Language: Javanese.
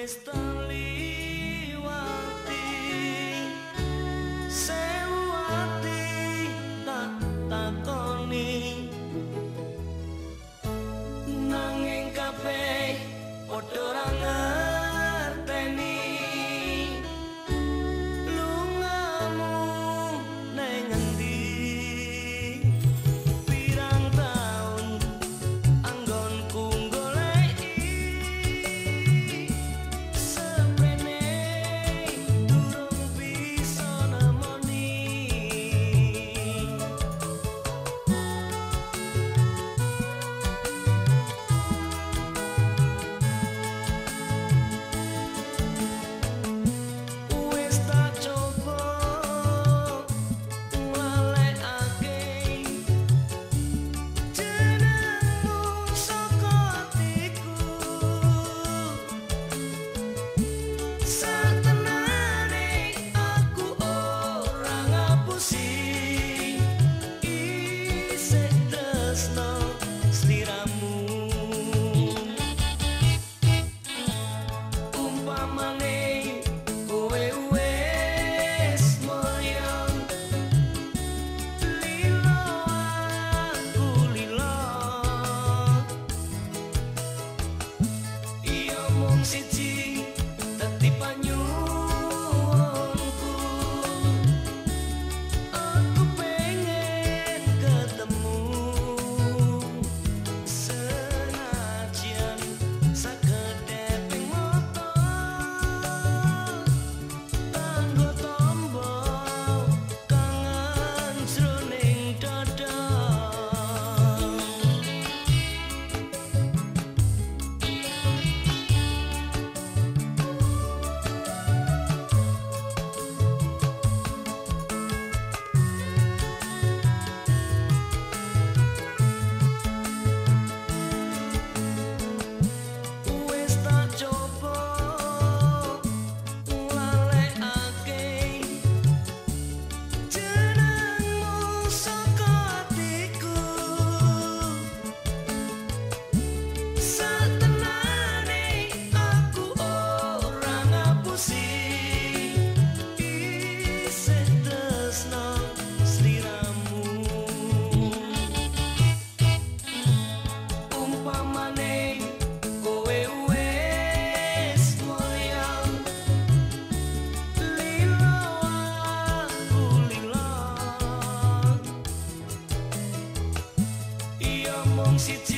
wis taliwati sewati tak takoni nanging kabeh padha ora ngerteni lungamu nang endi pirang taun anggonku goleki sepene durung bisa nemoni wis tak coba nglalekake jenengmu saka atiku satenane aku ora ngapusi isih tresno sliramu umpamane kowe wis mulya lilo aku lilo iya mung siji dadi panyuwunku aku pengen ketemu senajan sakedhep ping mata tanggo tombol kangen jroning dada wis tak coba nglalekake jenengmu saka atiku satenane aku ora ngapusi isih tresno sliramu umpamane kowe wis mulya lilo aku lilo iya mung siji